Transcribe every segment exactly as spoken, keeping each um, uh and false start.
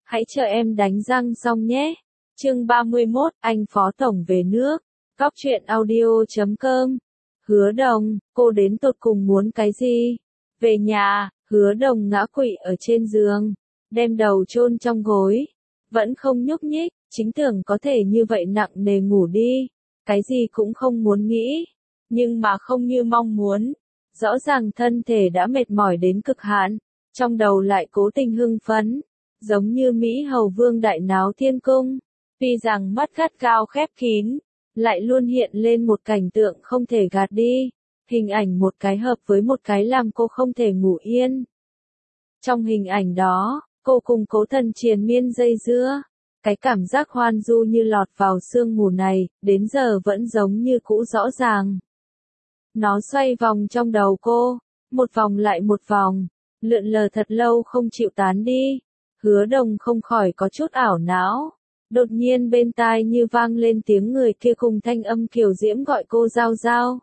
hãy chờ em đánh răng xong nhé. Chương ba mươi mốt, anh Phó Tổng về nước. Cóc truyện audio chấm com. Hứa Đồng, cô đến tột cùng muốn cái gì? Về nhà, Hứa Đồng ngã quỵ ở trên giường, đem đầu chôn trong gối, vẫn không nhúc nhích, chính tưởng có thể như vậy nặng nề ngủ đi, cái gì cũng không muốn nghĩ, nhưng mà không như mong muốn. Rõ ràng thân thể đã mệt mỏi đến cực hạn, trong đầu lại cố tình hưng phấn, giống như Mỹ Hầu Vương đại náo thiên cung. Tuy rằng mắt gắt gao khép kín, lại luôn hiện lên một cảnh tượng không thể gạt đi, hình ảnh một cái hợp với một cái làm cô không thể ngủ yên. Trong hình ảnh đó, cô cùng Cố Thần triền miên dây dưa, cái cảm giác hoan du như lọt vào sương mù này, đến giờ vẫn giống như cũ rõ ràng. Nó xoay vòng trong đầu cô, một vòng lại một vòng, lượn lờ thật lâu không chịu tán đi. Hứa Đồng không khỏi có chút ảo não. Đột nhiên bên tai như vang lên tiếng người kia cùng thanh âm kiều diễm gọi cô Giao Giao.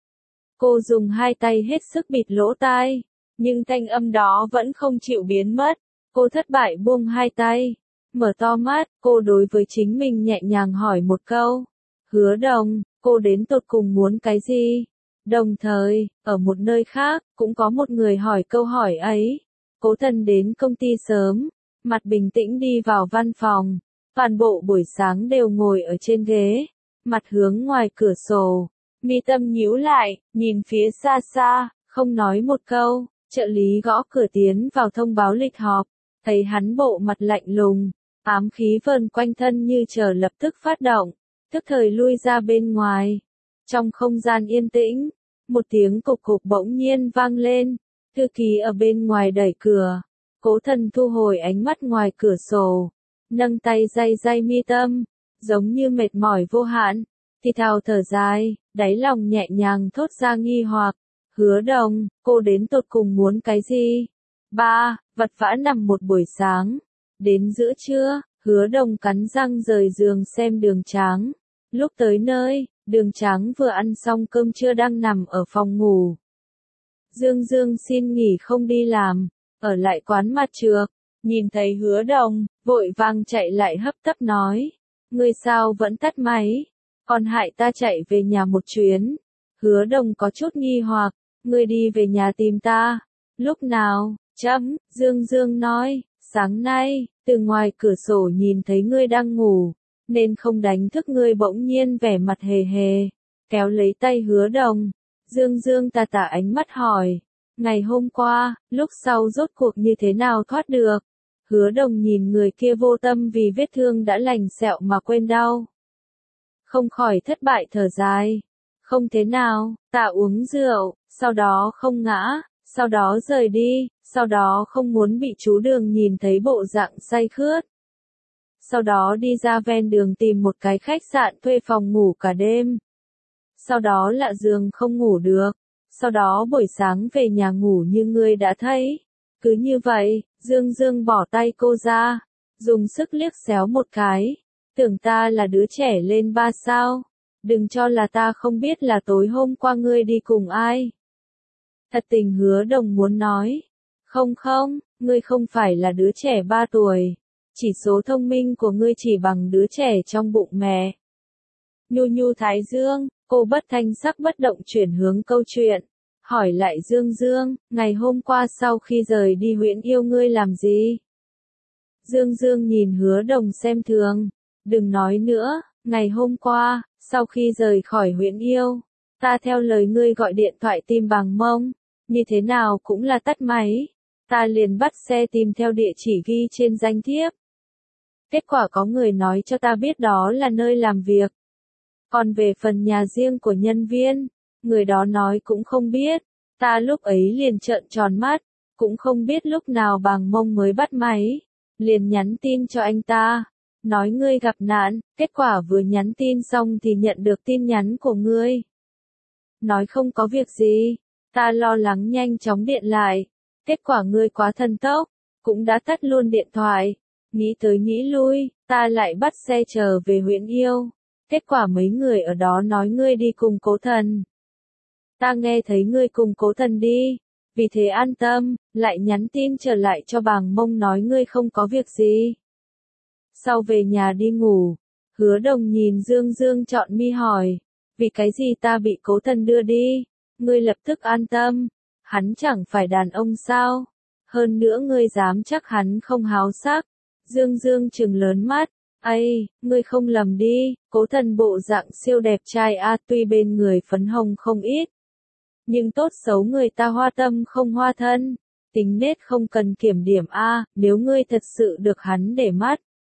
Cô dùng hai tay hết sức bịt lỗ tai, nhưng thanh âm đó vẫn không chịu biến mất. Cô thất bại buông hai tay, mở to mắt, cô đối với chính mình nhẹ nhàng hỏi một câu. Hứa Đồng, cô đến tột cùng muốn cái gì? Đồng thời, ở một nơi khác, cũng có một người hỏi câu hỏi ấy. Cố Thần đến công ty sớm, mặt bình tĩnh đi vào văn phòng. Toàn bộ buổi sáng đều ngồi ở trên ghế, mặt hướng ngoài cửa sổ, mi tâm nhíu lại, nhìn phía xa xa, không nói một câu. Trợ lý gõ cửa tiến vào thông báo lịch họp, thấy hắn bộ mặt lạnh lùng, ám khí vờn quanh thân như chờ lập tức phát động, tức thời lui ra bên ngoài. Trong không gian yên tĩnh, một tiếng cục cục bỗng nhiên vang lên, thư ký ở bên ngoài đẩy cửa. Cố Thần thu hồi ánh mắt ngoài cửa sổ, nâng tay day day mi tâm, giống như mệt mỏi vô hạn, thì thào thở dài, đáy lòng nhẹ nhàng thốt ra nghi hoặc. Hứa Đồng, cô đến tột cùng muốn cái gì? Ba, vật vã nằm một buổi sáng. Đến giữa trưa, Hứa Đồng cắn răng rời giường xem Đường Tráng. Lúc tới nơi, Đường Tráng vừa ăn xong cơm trưa đang nằm ở phòng ngủ. Dương Dương xin nghỉ không đi làm, ở lại quán mặt trược. Nhìn thấy Hứa Đồng, vội vàng chạy lại hấp tấp nói. Ngươi sao vẫn tắt máy? Còn hại ta chạy về nhà một chuyến. Hứa Đồng có chút nghi hoặc. Ngươi đi về nhà tìm ta. Lúc nào? Chấm, Dương Dương nói. Sáng nay, từ ngoài cửa sổ nhìn thấy ngươi đang ngủ, nên không đánh thức ngươi. Bỗng nhiên vẻ mặt hề hề, kéo lấy tay Hứa Đồng. Dương Dương tà tà ánh mắt hỏi. Ngày hôm qua, lúc sau rốt cuộc như thế nào thoát được? Hứa Đồng nhìn người kia vô tâm vì vết thương đã lành sẹo mà quên đau. Không khỏi thất bại thở dài. Không thế nào, ta uống rượu, sau đó không ngã, sau đó rời đi, sau đó không muốn bị chú Đường nhìn thấy bộ dạng say khướt. Sau đó đi ra ven đường tìm một cái khách sạn thuê phòng ngủ cả đêm. Sau đó lạ giường không ngủ được. Sau đó buổi sáng về nhà ngủ như ngươi đã thấy. Cứ như vậy, Dương Dương bỏ tay cô ra, dùng sức liếc xéo một cái. Tưởng ta là đứa trẻ lên ba sao? Đừng cho là ta không biết là tối hôm qua ngươi đi cùng ai. Thật tình Hứa Đồng muốn nói. Không không, ngươi không phải là đứa trẻ ba tuổi. Chỉ số thông minh của ngươi chỉ bằng đứa trẻ trong bụng mẹ. Nhu nhu thái dương, cô bất thanh sắc bất động chuyển hướng câu chuyện. Hỏi lại Dương Dương, ngày hôm qua sau khi rời đi Huyễn Yêu ngươi làm gì? Dương Dương nhìn Hứa Đồng xem thường. Đừng nói nữa, ngày hôm qua, sau khi rời khỏi Huyễn Yêu, ta theo lời ngươi gọi điện thoại tìm Bàng Mông, như thế nào cũng là tắt máy. Ta liền bắt xe tìm theo địa chỉ ghi trên danh thiếp. Kết quả có người nói cho ta biết đó là nơi làm việc. Còn về phần nhà riêng của nhân viên, người đó nói cũng không biết. Ta lúc ấy liền trợn tròn mắt, cũng không biết lúc nào Bàng Mông mới bắt máy. Liền nhắn tin cho anh ta, nói ngươi gặp nạn, kết quả vừa nhắn tin xong thì nhận được tin nhắn của ngươi. Nói không có việc gì, ta lo lắng nhanh chóng điện lại. Kết quả ngươi quá thần tốc, cũng đã tắt luôn điện thoại. Nghĩ tới nghĩ lui, ta lại bắt xe trở về Huyễn Yêu. Kết quả mấy người ở đó nói ngươi đi cùng Cố Thần. Ta nghe thấy ngươi cùng Cố Thần đi, vì thế an tâm, lại nhắn tin trở lại cho Bàng Mông nói ngươi không có việc gì. Sau về nhà đi ngủ, Hứa Đồng nhìn Dương Dương trọn mi hỏi, vì cái gì ta bị Cố Thần đưa đi? Ngươi lập tức an tâm, hắn chẳng phải đàn ông sao? Hơn nữa ngươi dám chắc hắn không háo sắc. Dương Dương trừng lớn mắt, "Ây, ngươi không lầm đi, Cố Thần bộ dạng siêu đẹp trai a, tuy bên người phấn hồng không ít, nhưng tốt xấu người ta hoa tâm không hoa thân, tính nết không cần kiểm điểm a, nếu ngươi thật sự được hắn để mắt,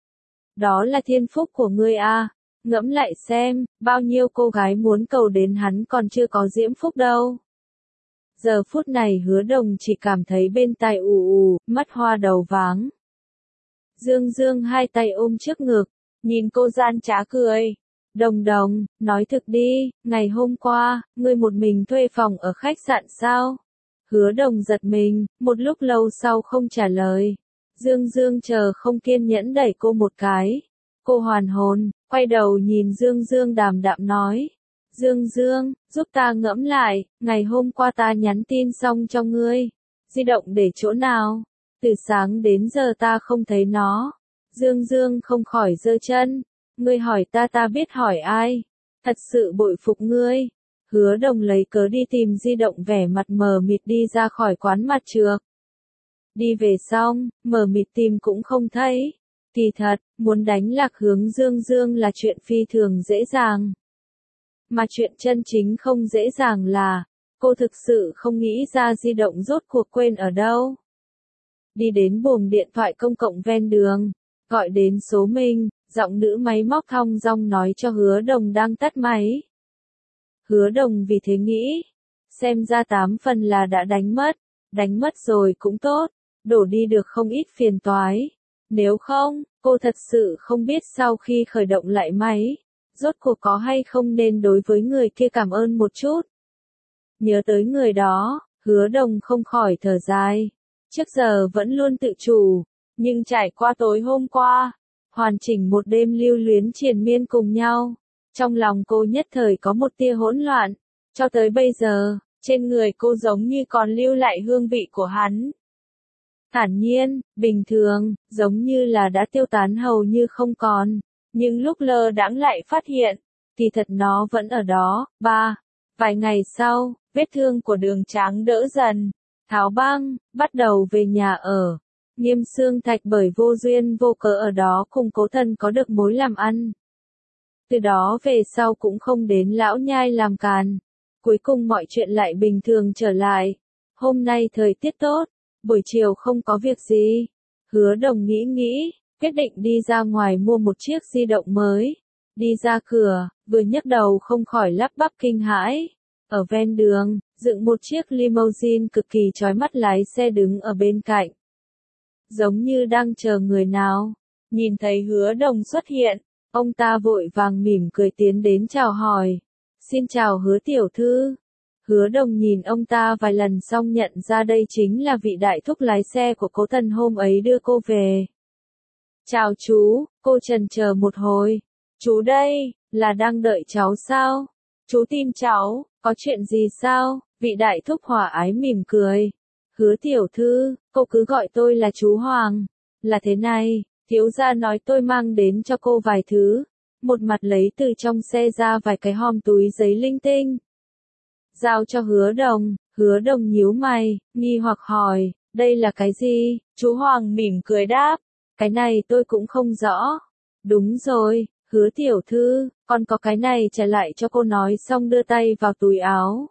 đó là thiên phúc của ngươi a." Ngẫm lại xem, bao nhiêu cô gái muốn cầu đến hắn còn chưa có diễm phúc đâu. Giờ phút này Hứa Đồng chỉ cảm thấy bên tai ù ù, mắt hoa đầu váng. Dương Dương hai tay ôm trước ngực, nhìn cô gian trá cười. "Đồng Đồng, nói thực đi, ngày hôm qua, ngươi một mình thuê phòng ở khách sạn sao?" Hứa Đồng giật mình, một lúc lâu sau không trả lời. Dương Dương chờ không kiên nhẫn đẩy cô một cái. Cô hoàn hồn, quay đầu nhìn Dương Dương đàm đạm nói. "Dương Dương, giúp ta ngẫm lại, ngày hôm qua ta nhắn tin xong cho ngươi. Di động để chỗ nào? Từ sáng đến giờ ta không thấy nó." Dương Dương không khỏi giơ chân. "Ngươi hỏi ta ta biết hỏi ai? Thật sự bội phục ngươi." Hứa Đồng lấy cớ đi tìm di động vẻ mặt mờ mịt đi ra khỏi quán mặt trược. Đi về xong, mờ mịt tìm cũng không thấy. Kỳ thật, muốn đánh lạc hướng Dương Dương là chuyện phi thường dễ dàng. Mà chuyện chân chính không dễ dàng là, cô thực sự không nghĩ ra di động rốt cuộc quên ở đâu. Đi đến buồng điện thoại công cộng ven đường, gọi đến số mình, giọng nữ máy móc thong dong nói cho Hứa Đồng đang tắt máy. Hứa Đồng vì thế nghĩ, xem ra tám phần là đã đánh mất, đánh mất rồi cũng tốt, đổ đi được không ít phiền toái. Nếu không, cô thật sự không biết sau khi khởi động lại máy, rốt cuộc có hay không nên đối với người kia cảm ơn một chút. Nhớ tới người đó, Hứa Đồng không khỏi thở dài. Trước giờ vẫn luôn tự chủ, nhưng trải qua tối hôm qua, hoàn chỉnh một đêm lưu luyến triền miên cùng nhau, trong lòng cô nhất thời có một tia hỗn loạn. Cho tới bây giờ, trên người cô giống như còn lưu lại hương vị của hắn. Thản nhiên, bình thường, giống như là đã tiêu tán hầu như không còn, nhưng lúc lơ đãng lại phát hiện, kỳ thật nó vẫn ở đó. Ba, vài ngày sau, vết thương của Đường Tráng đỡ dần, tháo băng, bắt đầu về nhà ở. Nghiêm Xương Thạch bởi vô duyên vô cớ ở đó cùng Cố Thần có được mối làm ăn. Từ đó về sau cũng không đến lão nhai làm càn. Cuối cùng mọi chuyện lại bình thường trở lại. Hôm nay thời tiết tốt, buổi chiều không có việc gì. Hứa Đồng nghĩ nghĩ, quyết định đi ra ngoài mua một chiếc di động mới. Đi ra cửa, vừa nhấc đầu không khỏi lắp bắp kinh hãi. Ở ven đường, dựng một chiếc limousine cực kỳ chói mắt lái xe đứng ở bên cạnh. Giống như đang chờ người nào. Nhìn thấy Hứa Đồng xuất hiện, ông ta vội vàng mỉm cười tiến đến chào hỏi. "Xin chào Hứa tiểu thư." Hứa Đồng nhìn ông ta vài lần xong nhận ra đây chính là vị đại thúc lái xe của Cố Thần hôm ấy đưa cô về. "Chào chú." Cô chần chờ một hồi. "Chú đây, là đang đợi cháu sao? Chú tìm cháu, có chuyện gì sao?" Vị đại thúc hòa ái mỉm cười. "Hứa tiểu thư, cô cứ gọi tôi là chú Hoàng. Là thế này, thiếu gia nói tôi mang đến cho cô vài thứ." Một mặt lấy từ trong xe ra vài cái hòm túi giấy linh tinh. Giao cho Hứa Đồng. Hứa Đồng nhíu mày, nghi hoặc hỏi, "Đây là cái gì?" Chú Hoàng mỉm cười đáp, "Cái này tôi cũng không rõ." "Đúng rồi, Hứa tiểu thư, còn có cái này trả lại cho cô." Nói xong đưa tay vào túi áo,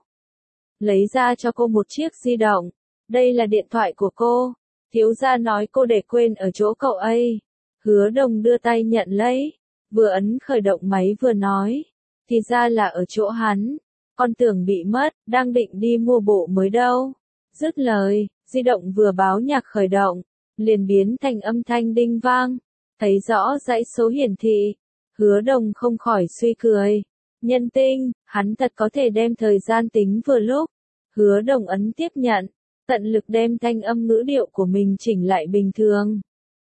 lấy ra cho cô một chiếc di động. "Đây là điện thoại của cô. Thiếu gia nói cô để quên ở chỗ cậu ấy." Hứa Đồng đưa tay nhận lấy, vừa ấn khởi động máy vừa nói, "Thì ra là ở chỗ hắn. Con tưởng bị mất, đang định đi mua bộ mới đâu." Dứt lời, di động vừa báo nhạc khởi động, liền biến thành âm thanh đinh vang, thấy rõ dãy số hiển thị. Hứa Đồng không khỏi suy cười. Nhân tinh, hắn thật có thể đem thời gian tính vừa lúc. Hứa Đồng ấn tiếp nhận, tận lực đem thanh âm ngữ điệu của mình chỉnh lại bình thường.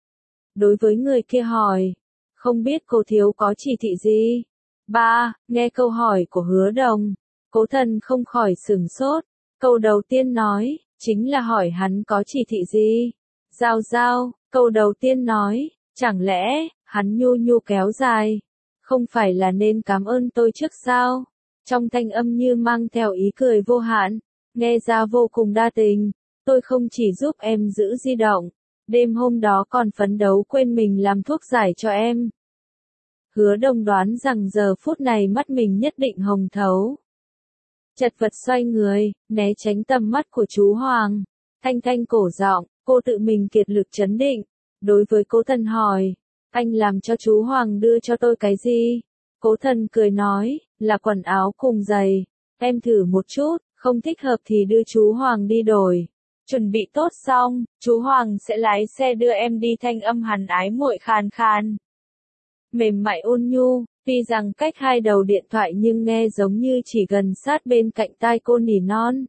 Đối với người kia hỏi, "Không biết cô thiếu có chỉ thị gì?" Ba, nghe câu hỏi của Hứa Đồng, Cố Thần không khỏi sửng sốt. Câu đầu tiên nói, chính là hỏi hắn có chỉ thị gì. Giao giao, câu đầu tiên nói, Chẳng lẽ, hắn nhu nhu kéo dài, không phải là nên cảm ơn tôi trước sao? Trong thanh âm như mang theo ý cười vô hạn, nghe ra vô cùng đa tình, tôi không chỉ giúp em giữ di động, đêm hôm đó còn phấn đấu quên mình làm thuốc giải cho em. Hứa Đông đoán rằng giờ phút này mắt mình nhất định hồng thấu. Chật vật xoay người, né tránh tầm mắt của chú Hoàng. Thanh thanh cổ giọng, cô tự mình kiệt lực trấn định. Đối với Cố Thần hỏi, anh làm cho chú Hoàng đưa cho tôi cái gì? Cố Thần cười nói, là quần áo cùng giày. Em thử một chút, không thích hợp thì đưa chú Hoàng đi đổi. Chuẩn bị tốt xong, chú Hoàng sẽ lái xe đưa em đi. Thanh âm hắn ái muội khàn khàn, mềm mại ôn nhu, tuy rằng cách hai đầu điện thoại nhưng nghe giống như chỉ gần sát bên cạnh tai cô nỉ non.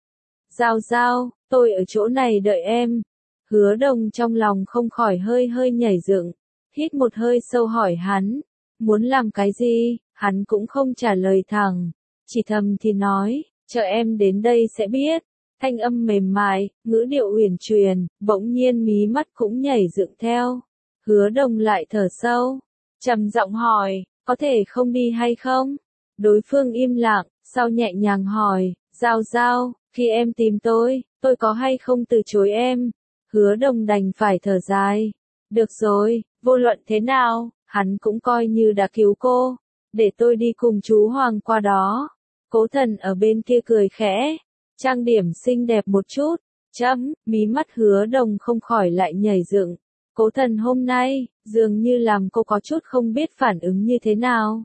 Giao giao, tôi ở chỗ này đợi em. Hứa Đông trong lòng không khỏi hơi hơi nhảy dựng, hít một hơi sâu hỏi hắn, muốn làm cái gì? Hắn cũng không trả lời thẳng, chỉ thầm thì nói, chờ em đến đây sẽ biết. Thanh âm mềm mại, ngữ điệu uyển chuyển, bỗng nhiên mí mắt cũng nhảy dựng theo. Hứa Đông lại thở sâu, trầm giọng hỏi, có thể không đi hay không? Đối phương im lặng, sau nhẹ nhàng hỏi, giao giao, khi em tìm tôi, tôi có hay không từ chối em? Hứa Đông đành phải thở dài. Được rồi, vô luận thế nào, hắn cũng coi như đã cứu cô. Để tôi đi cùng chú Hoàng qua đó. Cố Thần ở bên kia cười khẽ, trang điểm xinh đẹp một chút. Chấm, mí mắt Hứa Đông không khỏi lại nhảy dựng. Cố Thần hôm nay, dường như làm cô có chút không biết phản ứng như thế nào.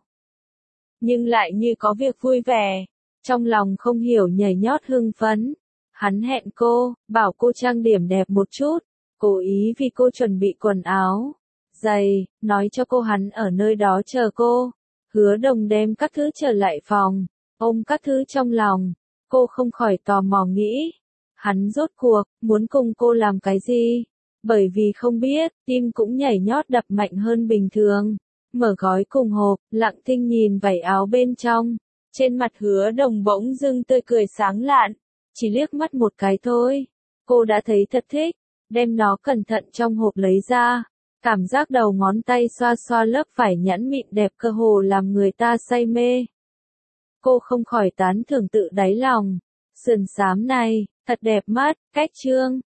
Nhưng lại như có việc vui vẻ, trong lòng không hiểu nhảy nhót hưng phấn. Hắn hẹn cô, bảo cô trang điểm đẹp một chút, cố ý vì cô chuẩn bị quần áo, giày, nói cho cô hắn ở nơi đó chờ cô. Hứa Đông đem các thứ trở lại phòng, ôm các thứ trong lòng, cô không khỏi tò mò nghĩ, hắn rốt cuộc, muốn cùng cô làm cái gì? Bởi vì không biết, tim cũng nhảy nhót đập mạnh hơn bình thường. Mở gói cùng hộp, Lặng Thinh nhìn vảy áo bên trong, trên mặt Hứa Đông bỗng dưng tươi cười sáng lạn. Chỉ liếc mắt một cái thôi, cô đã thấy thật thích, đem nó cẩn thận trong hộp lấy ra, cảm giác đầu ngón tay xoa xoa lớp vải nhẵn mịn đẹp cơ hồ làm người ta say mê. Cô không khỏi tán thưởng tự đáy lòng, sườn xám này, thật đẹp mắt, cách trương,